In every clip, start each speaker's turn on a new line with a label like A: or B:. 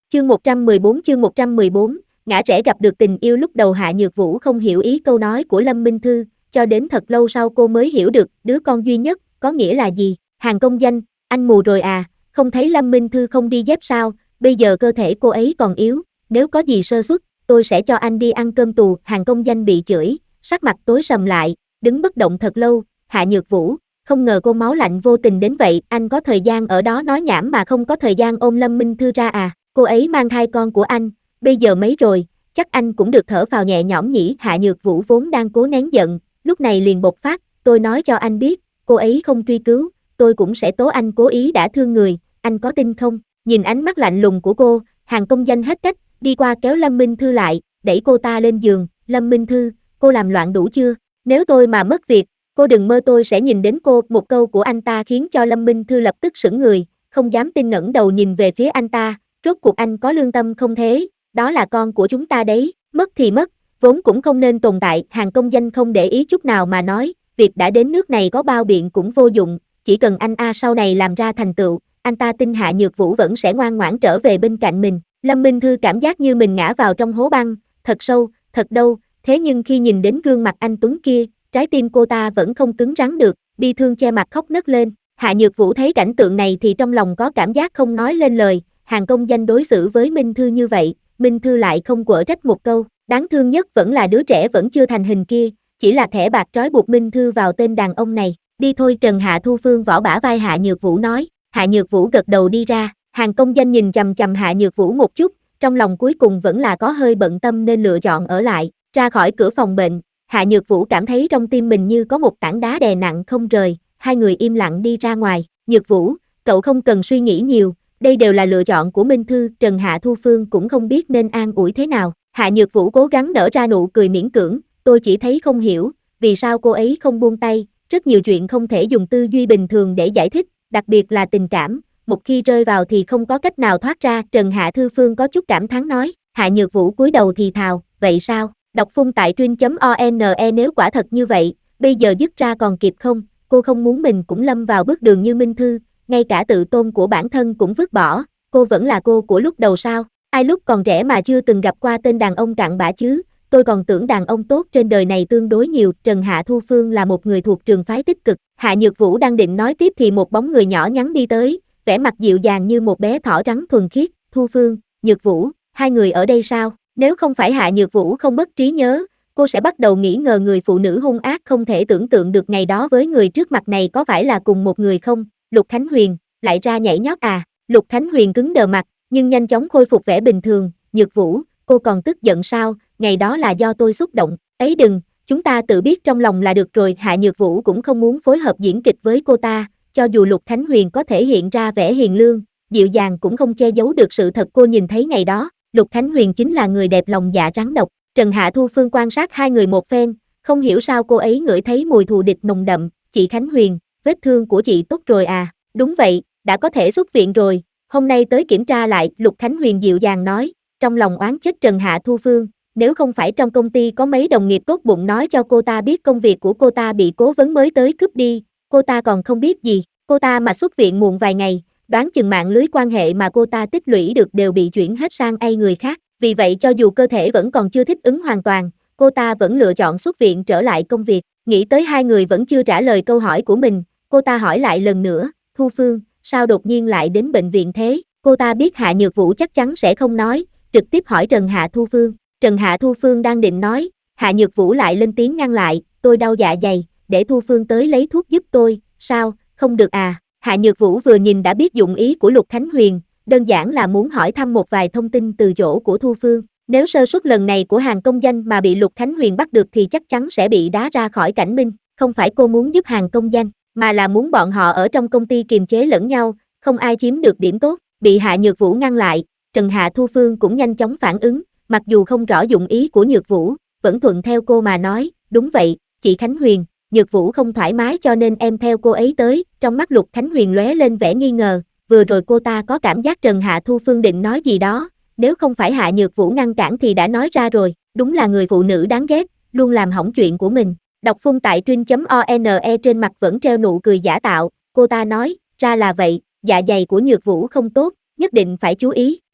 A: Chương 114, ngã rẽ gặp được tình yêu. Lúc đầu Hạ Nhược Vũ không hiểu ý câu nói của Lâm Minh Thư, cho đến thật lâu sau cô mới hiểu được đứa con duy nhất có nghĩa là gì. Hàng công danh, anh mù rồi à, không thấy Lâm Minh Thư không đi dép sao, bây giờ cơ thể cô ấy còn yếu, nếu có gì sơ suất, tôi sẽ cho anh đi ăn cơm tù. Hàng công danh bị chửi, sắc mặt tối sầm lại, đứng bất động thật lâu. Hạ Nhược Vũ, không ngờ cô máu lạnh vô tình đến vậy, anh có thời gian ở đó nói nhảm mà không có thời gian ôm Lâm Minh Thư ra à, cô ấy mang thai con của anh, bây giờ mấy rồi, chắc anh cũng được thở phào nhẹ nhõm nhỉ. Hạ Nhược Vũ vốn đang cố nén giận, lúc này liền bộc phát, tôi nói cho anh biết, cô ấy không truy cứu, tôi cũng sẽ tố anh cố ý đả thương người, anh có tin không? Nhìn ánh mắt lạnh lùng của cô, Hàng công danh hết cách, đi qua kéo Lâm Minh Thư lại, đẩy cô ta lên giường. Lâm Minh Thư, cô làm loạn đủ chưa? Nếu tôi mà mất việc, cô đừng mơ tôi sẽ nhìn đến cô. Một câu của anh ta khiến cho Lâm Minh Thư lập tức sững người, không dám tin, ngẩng đầu nhìn về phía anh ta, rốt cuộc anh có lương tâm không thế? Đó là con của chúng ta đấy, mất thì mất, vốn cũng không nên tồn tại. Hàng công danh không để ý chút nào mà nói, việc đã đến nước này có bao biện cũng vô dụng, chỉ cần anh sau này làm ra thành tựu, anh ta tin Hạ Nhược Vũ vẫn sẽ ngoan ngoãn trở về bên cạnh mình. Lâm Minh Thư cảm giác như mình ngã vào trong hố băng, thật sâu, thật đâu, thế nhưng khi nhìn đến gương mặt anh tuấn kia, trái tim cô ta vẫn không cứng rắn được, bi thương che mặt khóc nấc lên. Hạ Nhược Vũ thấy cảnh tượng này thì trong lòng có cảm giác không nói lên lời. Hàng công danh đối xử với Minh Thư như vậy, Minh Thư lại không quở trách một câu. Đáng thương nhất vẫn là đứa trẻ vẫn chưa thành hình kia, chỉ là thẻ bạc trói buộc Minh Thư vào tên đàn ông này. Đi thôi. Trần Hạ Thu Phương vỗ bả vai Hạ Nhược Vũ nói. Hạ Nhược Vũ gật đầu đi ra. Hàng công danh nhìn chằm chằm Hạ Nhược Vũ một chút, trong lòng cuối cùng vẫn là có hơi bận tâm nên lựa chọn ở lại. Ra khỏi cửa phòng bệnh, Hạ Nhược Vũ cảm thấy trong tim mình như có một tảng đá đè nặng không rời. Hai người im lặng đi ra ngoài. Nhược Vũ, cậu không cần suy nghĩ nhiều, đây đều là lựa chọn của Minh Thư. Trần Hạ Thu Phương cũng không biết nên an ủi thế nào. Hạ Nhược Vũ cố gắng nở ra nụ cười miễn cưỡng, tôi chỉ thấy không hiểu, vì sao cô ấy không buông tay, rất nhiều chuyện không thể dùng tư duy bình thường để giải thích, đặc biệt là tình cảm, một khi rơi vào thì không có cách nào thoát ra. Trần Hạ Thư Phương có chút cảm thán nói. Hạ Nhược Vũ cúi đầu thì thào, vậy sao? Đọc phun tại truyện.one. Nếu quả thật như vậy, bây giờ dứt ra còn kịp không? Cô không muốn mình cũng lâm vào bước đường như Minh Thư, ngay cả tự tôn của bản thân cũng vứt bỏ, cô vẫn là cô của lúc đầu sao? Ai lúc còn trẻ mà chưa từng gặp qua tên đàn ông cặn bã chứ? Tôi còn tưởng đàn ông tốt trên đời này tương đối nhiều. Trần Hạ Thu Phương là một người thuộc trường phái tích cực. Hạ Nhược Vũ đang định nói tiếp thì một bóng người nhỏ nhắn đi tới, vẻ mặt dịu dàng như một bé thỏ trắng thuần khiết. Thu Phương, Nhược Vũ, hai người ở đây sao? Nếu không phải Hạ Nhược Vũ không mất trí nhớ, cô sẽ bắt đầu nghĩ ngờ người phụ nữ hung ác không thể tưởng tượng được ngày đó với người trước mặt này có phải là cùng một người không? Lục Khánh Huyền, lại ra nhảy nhót à? Lục Khánh Huyền cứng đờ mặt, nhưng nhanh chóng khôi phục vẻ bình thường. Nhược Vũ, cô còn tức giận sao? Ngày đó là do tôi xúc động. Ấy đừng, chúng ta tự biết trong lòng là được rồi. Hạ Nhược Vũ cũng không muốn phối hợp diễn kịch với cô ta, cho dù Lục Khánh Huyền có thể hiện ra vẻ hiền lương, dịu dàng cũng không che giấu được sự thật cô nhìn thấy ngày đó. Lục Khánh Huyền chính là người đẹp lòng dạ rắn độc. Trần Hạ Thu Phương quan sát hai người một phen, không hiểu sao cô ấy ngửi thấy mùi thù địch nồng đậm. Chị Khánh Huyền, vết thương của chị tốt rồi à? Đúng vậy, đã có thể xuất viện rồi, hôm nay tới kiểm tra lại. Lục Khánh Huyền dịu dàng nói, trong lòng oán trách Trần Hạ Thu Phương, nếu không phải trong công ty có mấy đồng nghiệp tốt bụng nói cho cô ta biết công việc của cô ta bị cố vấn mới tới cướp đi, cô ta còn không biết gì. Cô ta mà xuất viện muộn vài ngày, đoán chừng mạng lưới quan hệ mà cô ta tích lũy được đều bị chuyển hết sang người khác. Vì vậy cho dù cơ thể vẫn còn chưa thích ứng hoàn toàn, cô ta vẫn lựa chọn xuất viện trở lại công việc. Nghĩ tới hai người vẫn chưa trả lời câu hỏi của mình, cô ta hỏi lại lần nữa, Thu Phương, sao đột nhiên lại đến bệnh viện thế? Cô ta biết Hạ Nhược Vũ chắc chắn sẽ không nói, trực tiếp hỏi Trần Hạ Thu Phương. Trần Hạ Thu Phương đang định nói, Hạ Nhược Vũ lại lên tiếng ngăn lại, tôi đau dạ dày, để Thu Phương tới lấy thuốc giúp tôi. Sao, không được à? Hạ Nhược Vũ vừa nhìn đã biết dụng ý của Lục Khánh Huyền, đơn giản là muốn hỏi thăm một vài thông tin từ chỗ của Thu Phương. Nếu sơ suất lần này của Hàng công danh mà bị Lục Khánh Huyền bắt được thì chắc chắn sẽ bị đá ra khỏi cảnh minh. Không phải cô muốn giúp Hàng công danh, mà là muốn bọn họ ở trong công ty kiềm chế lẫn nhau, không ai chiếm được điểm tốt. Bị Hạ Nhược Vũ ngăn lại, Trần Hạ Thu Phương cũng nhanh chóng phản ứng, mặc dù không rõ dụng ý của Nhược Vũ, vẫn thuận theo cô mà nói, đúng vậy, chị Khánh Huyền, Nhược Vũ không thoải mái cho nên em theo cô ấy tới. Trong mắt Lục Khánh Huyền lóe lên vẻ nghi ngờ, vừa rồi cô ta có cảm giác Trần Hạ Thu Phương định nói gì đó, nếu không phải Hạ Nhược Vũ ngăn cản thì đã nói ra rồi, đúng là người phụ nữ đáng ghét, luôn làm hỏng chuyện của mình. Đọc phun tại truyện.one. Trên mặt vẫn treo nụ cười giả tạo, cô ta nói, ra là vậy, dạ dày của Nhược Vũ không tốt, nhất định phải chú ý.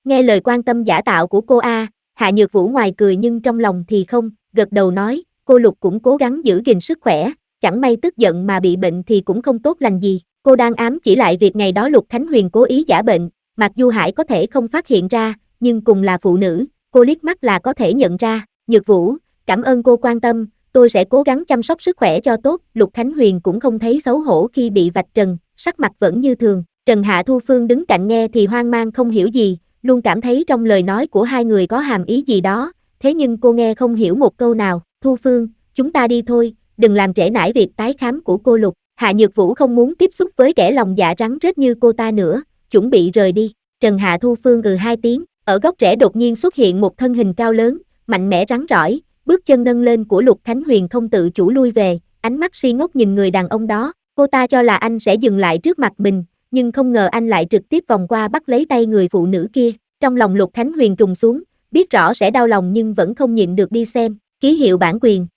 A: Nghe lời quan tâm giả tạo của cô Hạ Nhược Vũ ngoài cười nhưng trong lòng thì không, gật đầu nói, cô Lục cũng cố gắng giữ gìn sức khỏe, chẳng may tức giận mà bị bệnh thì cũng không tốt lành gì. Cô đang ám chỉ lại việc ngày đó Lục Khánh Huyền cố ý giả bệnh, Mạc Du Hải có thể không phát hiện ra, nhưng cùng là phụ nữ, cô liếc mắt là có thể nhận ra. Nhược Vũ, cảm ơn cô quan tâm, tôi sẽ cố gắng chăm sóc sức khỏe cho tốt. Lục Khánh Huyền cũng không thấy xấu hổ khi bị vạch trần, sắc mặt vẫn như thường. Trần Hạ Thu Phương đứng cạnh nghe thì hoang mang không hiểu gì, luôn cảm thấy trong lời nói của hai người có hàm ý gì đó, thế nhưng cô nghe không hiểu một câu nào. Thu Phương, chúng ta đi thôi, đừng làm trễ nải việc tái khám của cô Lục. Hạ Nhược Vũ không muốn tiếp xúc với kẻ lòng dạ rắn rết như cô ta nữa, chuẩn bị rời đi. Trần Hạ Thu Phương hai tiếng, ở góc rẽ đột nhiên xuất hiện một thân hình cao lớn, mạnh mẽ rắn rỏi, bước chân nâng lên của Lục Khánh Huyền không tự chủ lui về, ánh mắt si ngốc nhìn người đàn ông đó. Cô ta cho là anh sẽ dừng lại trước mặt mình, nhưng không ngờ anh lại trực tiếp vòng qua bắt lấy tay người phụ nữ kia. Trong lòng Lục Khánh Huyền trùng xuống, biết rõ sẽ đau lòng nhưng vẫn không nhịn được đi xem. Ký hiệu bản quyền.